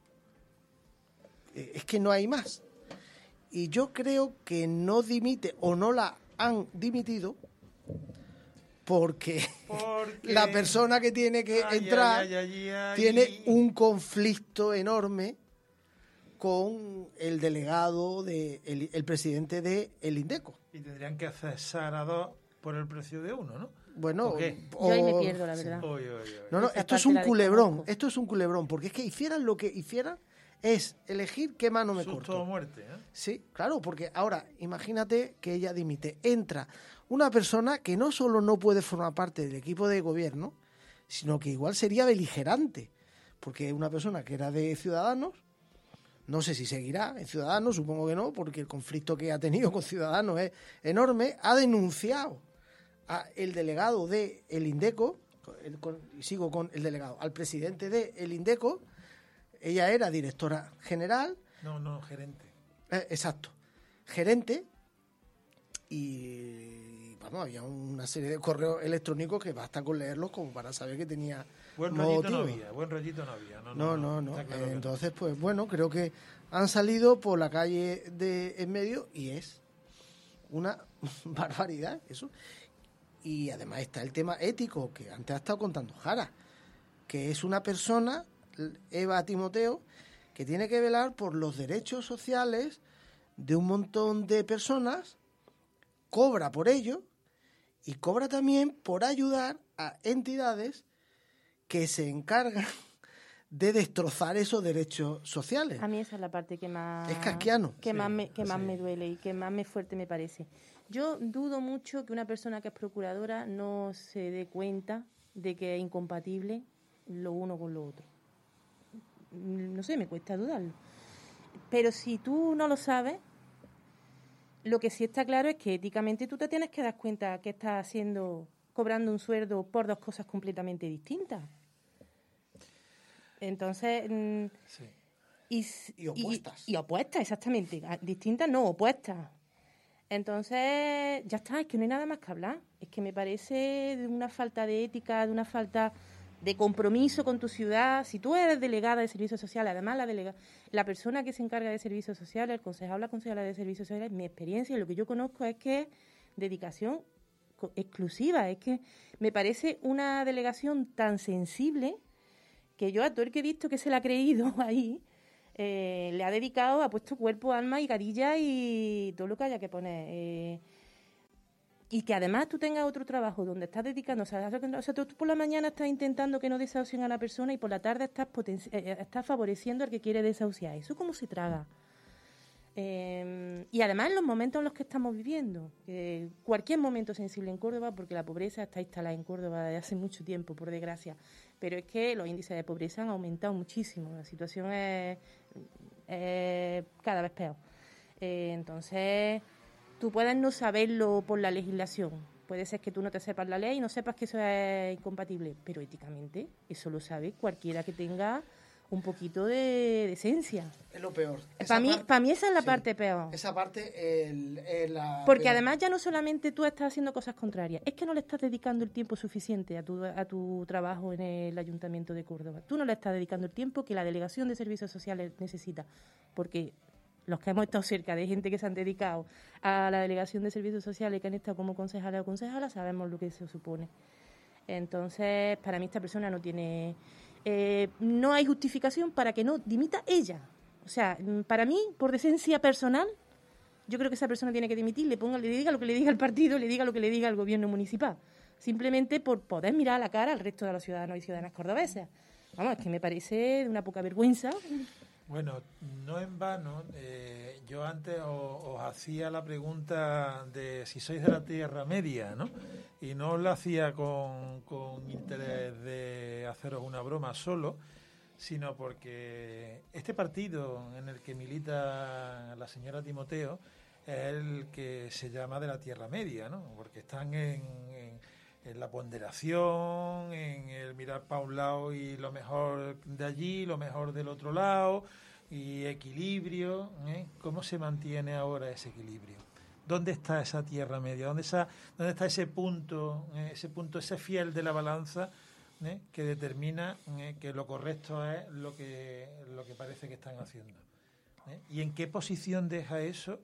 Eh, Es que no hay más. Y yo creo que no dimite o no la han dimitido porque Porque- la persona que tiene que Ay, entrar ay, ay, ay, ay. tiene un conflicto enorme con el delegado, de, el, el presidente de el Indeco. Y tendrían que cesar a dos por el precio de uno, ¿no? Bueno, ¿O qué? o- Yo ahí me pierdo, la verdad. Oye, oye, oye. No, no, Esa esto es parte un la culebrón, desconozco. esto es un culebrón, porque es que hicieran lo que hicieran, es elegir qué mano me Susto corto. o muerte, ¿eh? Sí, claro, porque ahora imagínate que ella dimite. Entra una persona que no solo no puede formar parte del equipo de gobierno, sino que igual sería beligerante, porque es una persona que era de Ciudadanos, no sé si seguirá en Ciudadanos, supongo que no, porque el conflicto que ha tenido con Ciudadanos es enorme, ha denunciado al delegado de el Indeco, el, con, y sigo con el delegado, al presidente de el Indeco. Ella era directora general. No, no, gerente. Eh, exacto, gerente, y vamos, había una serie de correos electrónicos que basta con leerlos como para saber que tenía Buen rollito no motivo. había, buen rollito no había. No, No, no, no, no. está claro que no. Entonces, pues bueno, creo que han salido por la calle de en medio y es una barbaridad eso. Y además está el tema ético, que antes ha estado contando Jara, que es una persona, Eva Timoteo, que tiene que velar por los derechos sociales de un montón de personas, cobra por ello y cobra también por ayudar a entidades que se encargan de destrozar esos derechos sociales. A mí esa es la parte que más Es kafkiano. que Sí, más me, que más sí. me duele y que más me fuerte me parece. Yo dudo mucho que una persona que es procuradora no se dé cuenta de que es incompatible lo uno con lo otro. No sé, me cuesta dudarlo. Pero si tú no lo sabes, lo que sí está claro es que éticamente tú te tienes que dar cuenta que estás haciendo, cobrando un sueldo por dos cosas completamente distintas. Entonces, mm, Sí. y, s- Y opuestas. Y, y opuestas, exactamente. A- Distintas, no, opuestas. Entonces, ya está, es que no hay nada más que hablar. Es que me parece de una falta de ética, de una falta de compromiso con tu ciudad. Si tú eres delegada de servicios sociales, además la delega, la persona que se encarga de servicios sociales, el concejal o la concejala de servicios sociales, mi experiencia y lo que yo conozco es que es dedicación co- exclusiva. Es que me parece una delegación tan sensible que yo a todo el que he visto que se la ha creído ahí, eh, le ha dedicado, ha puesto cuerpo, alma y carilla y todo lo que haya que poner. Eh, y que además tú tengas otro trabajo donde estás dedicando, o sea, o sea, tú, tú por la mañana estás intentando que no desahucien a la persona y por la tarde estás, potenci- eh, estás favoreciendo al que quiere desahuciar. ¿Eso cómo se traga? Eh, y además en los momentos en los que estamos viviendo, que cualquier momento sensible en Córdoba, porque la pobreza está instalada en Córdoba desde hace mucho tiempo, por desgracia, pero es que los índices de pobreza han aumentado muchísimo, la situación es, es cada vez peor. Eh, entonces, tú puedes no saberlo por la legislación, puede ser que tú no te sepas la ley y no sepas que eso es incompatible, pero éticamente eso lo sabe cualquiera que tenga un poquito de decencia. Es lo peor. Para mí, par- para mí esa es la sí, parte peor. Esa parte el- es la Porque peor. además ya no solamente tú estás haciendo cosas contrarias, es que no le estás dedicando el tiempo suficiente a tu, a tu trabajo en el Ayuntamiento de Córdoba. Tú no le estás dedicando el tiempo que la Delegación de Servicios Sociales necesita. Porque los que hemos estado cerca de gente que se han dedicado a la Delegación de Servicios Sociales, que han estado como concejala o concejala, sabemos lo que se supone. Entonces, para mí esta persona no tiene... Eh, no hay justificación para que no dimita ella. O sea, para mí, por decencia personal, yo creo que esa persona tiene que dimitir, le ponga, le diga lo que le diga el partido, le diga lo que le diga el gobierno municipal. Simplemente por poder mirar a la cara al resto de los ciudadanos y ciudadanas cordobeses. Vamos, es que me parece de una poca vergüenza. Bueno, no en vano, eh, yo antes os, os hacía la pregunta de si sois de la Tierra Media, ¿no? Y no os la hacía con, con interés de haceros una broma solo, sino porque este partido en el que milita la señora Timoteo es el que se llama de la Tierra Media, ¿no? Porque están en, en, en la ponderación, en el mirar para un lado y lo mejor de allí, lo mejor del otro lado, y equilibrio, ¿eh? ¿Cómo se mantiene ahora ese equilibrio? ¿Dónde está esa Tierra Media? ¿Dónde, esa, dónde está ese punto, eh, ese punto, ese fiel de la balanza, ¿eh? Que determina eh, que lo correcto es lo que, lo que parece que están haciendo? ¿Eh? ¿Y en qué posición deja eso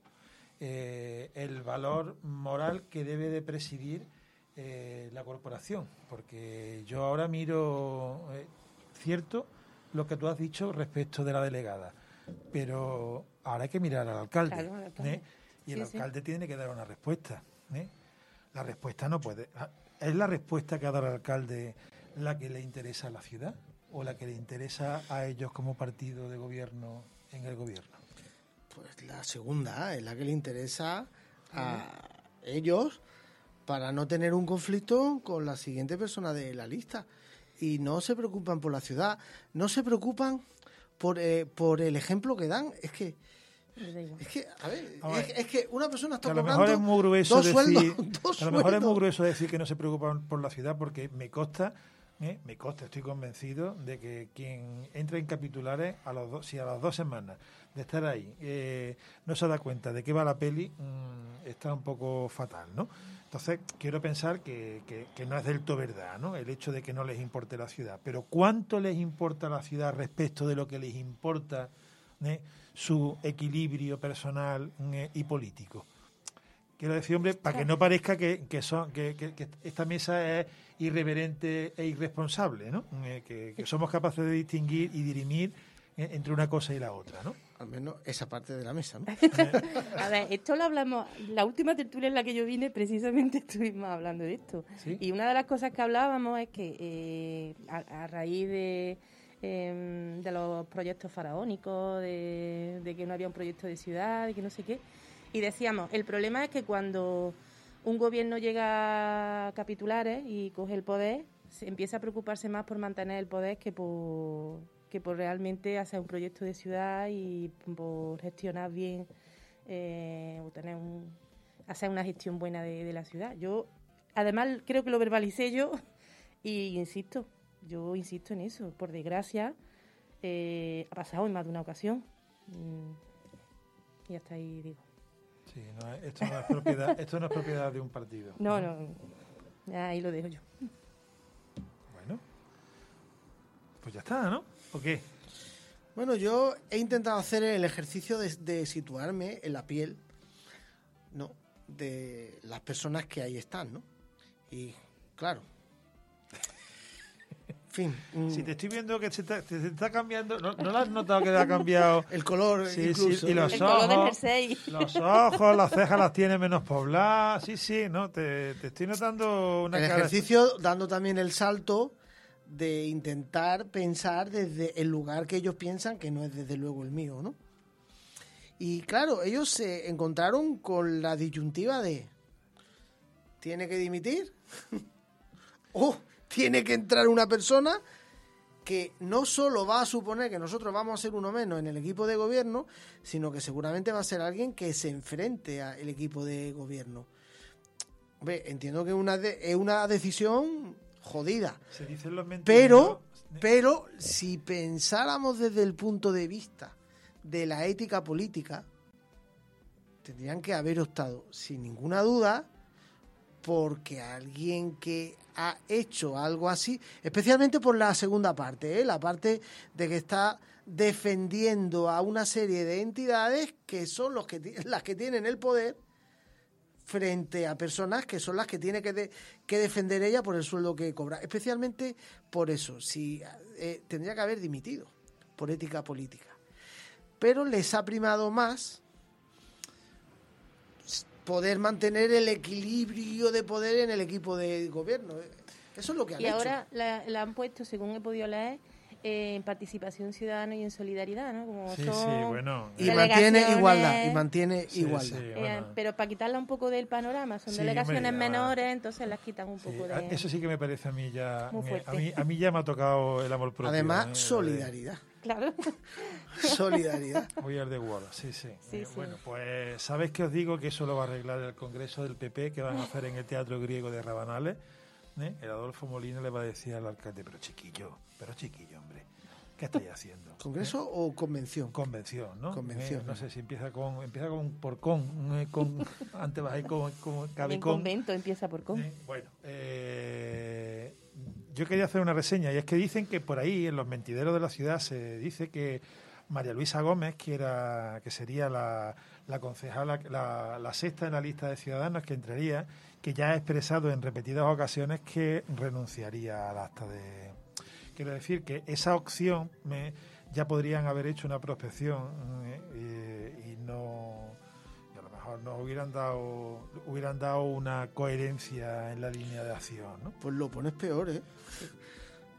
eh, el valor moral que debe de presidir eh, la corporación? Porque yo ahora miro, eh, cierto, lo que tú has dicho respecto de la delegada, pero ahora hay que mirar al alcalde, Claro, al alcalde. ¿eh? Y el Sí, sí. alcalde tiene que dar una respuesta, ¿eh? La respuesta no puede... ¿Es la respuesta que ha dado el alcalde la que le interesa a la ciudad? o la que le interesa a ellos como partido de gobierno en el gobierno? Pues la segunda, es la que le interesa a ellos para no tener un conflicto con la siguiente persona de la lista. Y no se preocupan por la ciudad, no se preocupan por, eh, por el ejemplo que dan. Es que, es que, a ver, a ver es, es que una persona está a lo cobrando mejor es muy grueso dos decir, sueldos, dos a lo mejor es muy sueldos. grueso decir que no se preocupan por la ciudad, porque me consta, ¿eh? me consta, estoy convencido de que quien entra en capitulares, a los dos, si a las dos semanas de estar ahí eh, no se da cuenta de qué va la peli, mmm, está un poco fatal, ¿no? Entonces, quiero pensar que, que, que no es del todo verdad, ¿no?, el hecho de que no les importe la ciudad. Pero ¿cuánto les importa la ciudad respecto de lo que les importa ¿eh? su equilibrio personal ¿eh? y político? Quiero decir, hombre, para que no parezca que, que, son, que, que, que esta mesa es irreverente e irresponsable, ¿no? Eh, que, que somos capaces de distinguir y dirimir eh, entre una cosa y la otra, ¿no? Al menos esa parte de la mesa, ¿no? A ver, esto lo hablamos, la última tertulia en la que yo vine, precisamente estuvimos hablando de esto. ¿Sí? Y una de las cosas que hablábamos es que eh, a, a raíz de, eh, de los proyectos faraónicos, de, de que no había un proyecto de ciudad, de que no sé qué, y decíamos, el problema es que cuando un gobierno llega a capitulares y coge el poder, se empieza a preocuparse más por mantener el poder que por... que por realmente hacer un proyecto de ciudad y por gestionar bien eh, o tener un, hacer una gestión buena de, de la ciudad. Yo, además, creo que lo verbalicé yo y insisto, yo insisto en eso. Por desgracia, eh, ha pasado en más de una ocasión. Y hasta ahí digo. Sí, no, esto, no es propiedad, esto no es propiedad de un partido. No, no, ahí lo dejo yo. Bueno, pues ya está, ¿no? ¿O qué? Bueno, yo he intentado hacer el ejercicio de, de situarme en la piel, ¿no?, de las personas que ahí están, ¿no? Y, claro, en fin. Mm, si te estoy viendo que se te, te, te está cambiando, ¿no, ¿no lo has notado que te ha cambiado? El color, sí, incluso. Sí, y los el ojos, color del jersey. Los ojos, las cejas las tiene menos pobladas. Sí, sí, no, te, te estoy notando una el cara... ejercicio dando también el salto de intentar pensar desde el lugar que ellos piensan, que no es desde luego el mío, ¿no? Y claro, ellos se encontraron con la disyuntiva de ¿tiene que dimitir? ¿O tiene que entrar una persona que no solo va a suponer que nosotros vamos a ser uno menos en el equipo de gobierno, sino que seguramente va a ser alguien que se enfrente al equipo de gobierno? Hombre, entiendo que una de, es una decisión jodida. Se dicen los mentirosos. Pero, pero si pensáramos desde el punto de vista de la ética política, tendrían que haber optado, sin ninguna duda, porque alguien que ha hecho algo así, especialmente por la segunda parte, ¿eh? la parte de que está defendiendo a una serie de entidades que son los que las que tienen el poder, frente a personas que son las que tiene que, de, que defender ella por el sueldo que cobra. Especialmente por eso, si eh, tendría que haber dimitido por ética política. Pero les ha primado más poder mantener el equilibrio de poder en el equipo de gobierno. Eso es lo que han y hecho. Y ahora la, la han puesto, según he podido leer, eh, en participación ciudadana y en solidaridad, ¿no? Como sí, son sí, bueno. Y mantiene igualdad, y mantiene sí, igualdad. Sí, eh, bueno. Pero para quitarla un poco del panorama, son Sí, delegaciones hombre, ya menores, va. entonces las quitan un poco Sí, de... eso sí que me parece a mí ya... Muy me- fuerte. a, mí, a mí ya me ha tocado el amor propio. Además, ¿eh? solidaridad. Claro. Solidaridad. Voy al de Wallace, sí, sí. Sí, Eh, sí. Bueno, pues, ¿sabes qué os digo? Que eso lo va a arreglar el Congreso del P P que van a hacer en el Teatro Griego de Rabanales. ¿eh? El Adolfo Molina le va a decir al alcalde, pero chiquillo, pero chiquillo, hombre, ¿qué estáis haciendo? ¿Congreso ¿Eh? o convención? Convención, ¿no? Convención. Eh, no sé si empieza con empieza con por con, eh, con antes vas a ir con, con cabe En con. convento empieza por con. Eh, bueno, eh, yo quería hacer una reseña, y es que dicen que por ahí, en los mentideros de la ciudad, se dice que María Luisa Gómez, que era que sería la, la concejala, la, la sexta en la lista de ciudadanos que entraría, que ya ha expresado en repetidas ocasiones que renunciaría al acta de... Quiero decir que esa opción me, ya podrían haber hecho una prospección eh, y, y no... y a lo mejor nos hubieran dado, hubieran dado una coherencia en la línea de acción, ¿no? Pues lo pones peor, ¿eh?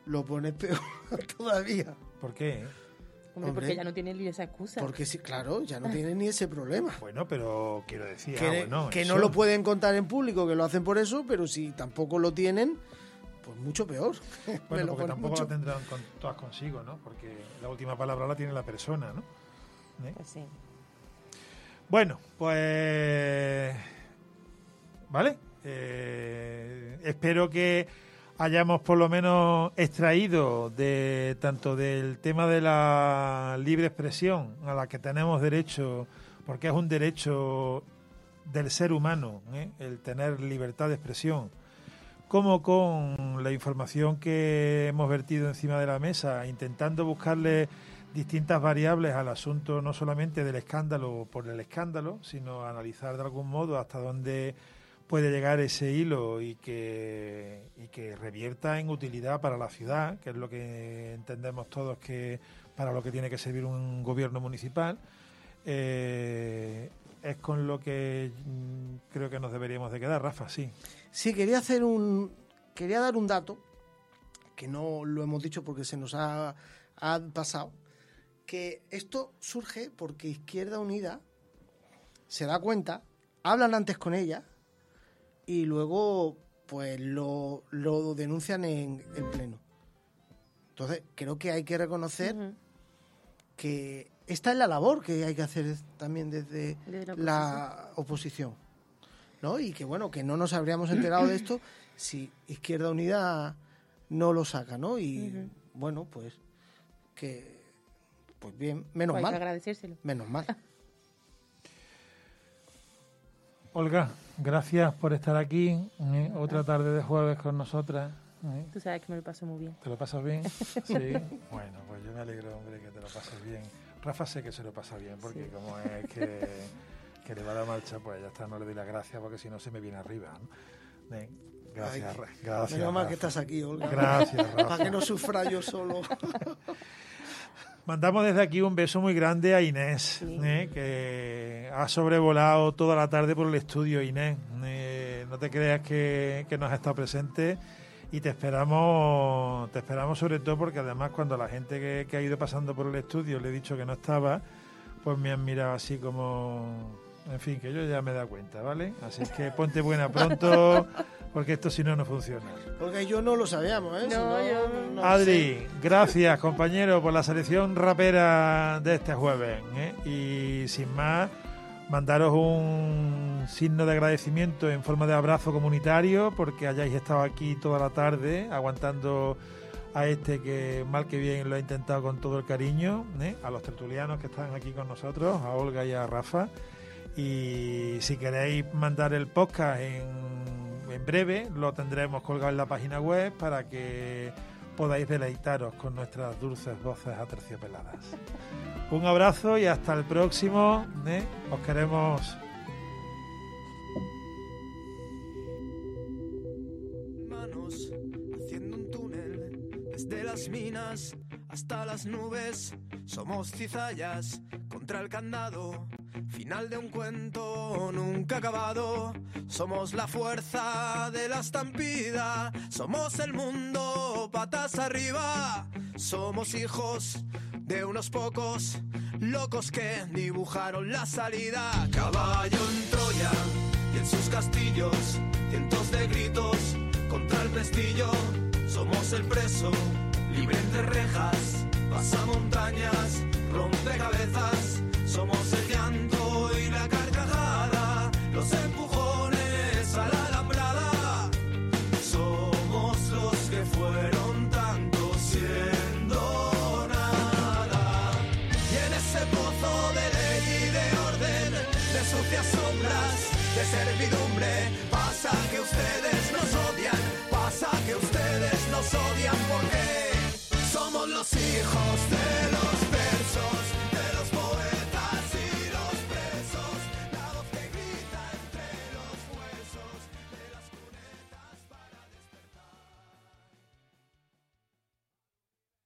lo pones peor todavía. ¿Por qué? Hombre, Hombre, porque ya no tiene ni esa excusa. Porque sí, claro, ya no tienen ni ese problema. Bueno, pero quiero decir, Que, ah, bueno, que eso- no lo pueden contar en público, que lo hacen por eso, pero si tampoco lo tienen, pues mucho peor. Me Bueno, lo porque ponen tampoco mucho. lo tendrán con, todas consigo, ¿no? Porque la última palabra la tiene la persona, ¿no? ¿Eh? Pues sí. Bueno, pues... ¿Vale? Eh, espero que hayamos por lo menos extraído de tanto del tema de la libre expresión a la que tenemos derecho, porque es un derecho del ser humano, ¿eh? El tener libertad de expresión, como con la información que hemos vertido encima de la mesa, intentando buscarle distintas variables al asunto, no solamente del escándalo por el escándalo, sino analizar de algún modo hasta dónde puede llegar ese hilo y que, y que revierta en utilidad para la ciudad, que es lo que entendemos todos que para lo que tiene que servir un gobierno municipal. Eh, es con lo que mm, creo que nos deberíamos de quedar, Rafa, sí. Sí, quería hacer un, quería dar un dato que no lo hemos dicho porque se nos ha, ha pasado, que esto surge porque Izquierda Unida se da cuenta, hablan antes con ella y luego pues lo, lo denuncian en el pleno. Entonces creo que hay que reconocer Ujú. que esta es la labor que hay que hacer también desde, Desde la la oposición, ¿no? Y que bueno, que no nos habríamos enterado de esto si Izquierda Unida no lo saca, ¿no? Y Ujú. bueno, pues que pues bien, menos Pues hay que mal, agradecérselo. menos mal. Olga, gracias por estar aquí, ¿eh? Otra tarde de jueves con nosotras. ¿eh? Tú sabes que me lo paso muy bien. ¿Te lo pasas bien? Sí. Bueno, pues yo me alegro, hombre, que te lo pases bien. Rafa sé que se lo pasa bien, porque Sí. como es que, que le va la marcha, pues ya está, no le doy las gracias, porque si no se me viene arriba, ¿no? ¿Eh? Gracias, Ay, Ra- gracias. Menos mal que Rafa. estás aquí, Olga. Gracias, Rafa. Para que no sufra yo solo. Mandamos desde aquí un beso muy grande a Inés, Sí. ¿eh? Que ha sobrevolado toda la tarde por el estudio. Inés, eh, no te creas que, que no has estado presente y te esperamos, te esperamos sobre todo porque además cuando la gente que, que ha ido pasando por el estudio le he dicho que no estaba, pues me han mirado así como, en fin, que yo ya me he dado cuenta, ¿vale? Así es que ponte buena pronto, porque esto si no, no funciona. Porque yo no lo sabíamos, ¿eh? Si No, yo no Adri, sé. gracias compañero por la selección rapera de este jueves, ¿eh? Y sin más, mandaros un signo de agradecimiento en forma de abrazo comunitario porque hayáis estado aquí toda la tarde aguantando a este que mal que bien lo ha intentado con todo el cariño, ¿eh? A los tertulianos que están aquí con nosotros, a Olga y a Rafa. Y si queréis mandar el podcast en, en breve, lo tendremos colgado en la página web para que podáis deleitaros con nuestras dulces voces aterciopeladas. Un abrazo y hasta el próximo, ¿eh? Os queremos. Manos haciendo un túnel desde las minas hasta las nubes. Somos cizallas contra el candado, final de un cuento nunca acabado. Somos la fuerza de la estampida, somos el mundo patas arriba. Somos hijos de unos pocos locos que dibujaron la salida. Caballo en Troya y en sus castillos, cientos de gritos contra el pestillo. Somos el preso, libre entre rejas, pasa montañas, rompe cabezas. Somos el llanto y la carcajada, los empujones a la alambrada. Somos los que fueron tanto siendo nada. Y en ese pozo de ley y de orden, de sucias sombras, de servidumbre, pasa que ustedes nos odian, pasa que ustedes nos odian porque somos los hijos de